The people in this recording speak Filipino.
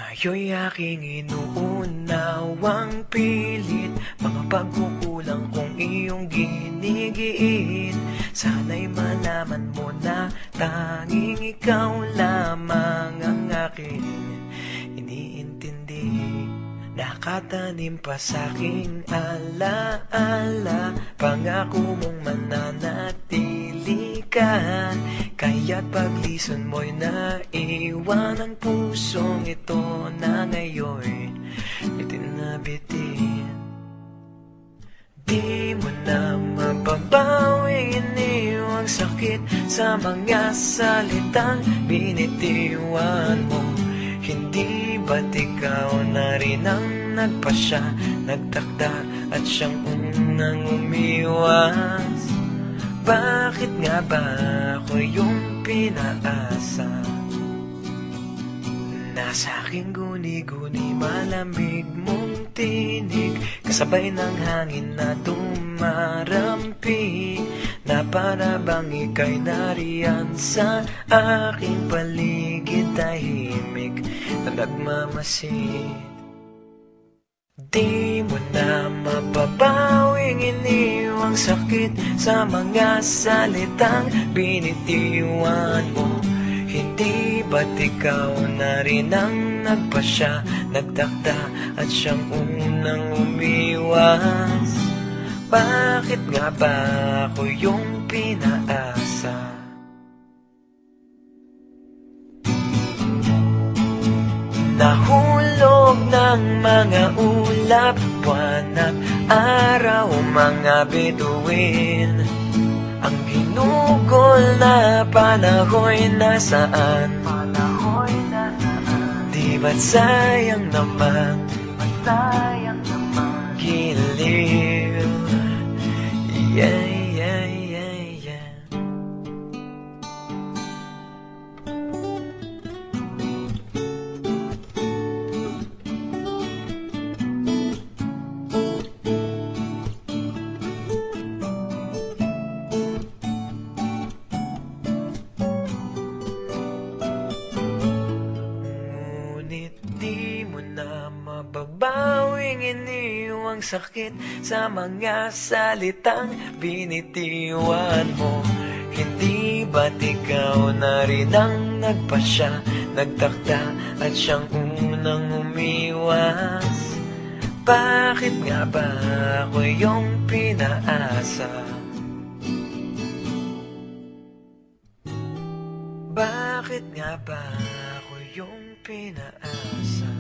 Ngayo'y aking inuunawang pilit mga pagkukulang kong iyong ginigiit. Sana'y malaman mo na tanging ikaw lamang ang aking iniintindi. Nakatanim pa sa'king alaala, pangako mong mananatili ka. Kaya't paglison mo'y naiwan ang pusong ito na ngayon itinabitin. Di mo na mapabawing iniwang sakit sa mga salitang binitiwan mo. Hindi ba't ikaw na rin ang nagpasya, nagtakda at siyang unang umiwas? Bakit nga ba ako yung pinaasa? Nasa aking guni-guni malamig mong tinig, kasabay ng hangin na dumarampi, na para bang ika'y nariyan sa aking paligid, tahimik na nagmamasid. Di mo na mapabawing iniwang sakit sa mga salitang binitiwan mo. Hindi ba't ikaw na rin ang nagpasya, nagtakda at siyang unang umiwas? Bakit nga ba ako yung pinaasa? Nahulog ng mga ulap, buwan at araw, mga bituin. Ang ginugol na panahoy nasaan? Di ba't sayang naman? Giliw. Yeah, yeah, yeah, yeah. Di mo na mababawing iniwang sakit sa mga salitang binitiwan mo. Hindi ba't ikaw na rin ang nagpasya, nagtakda at siyang unang umiwas? Bakit nga ba ako yung pinaasa? Bakit nga ba ako yung pinaasa?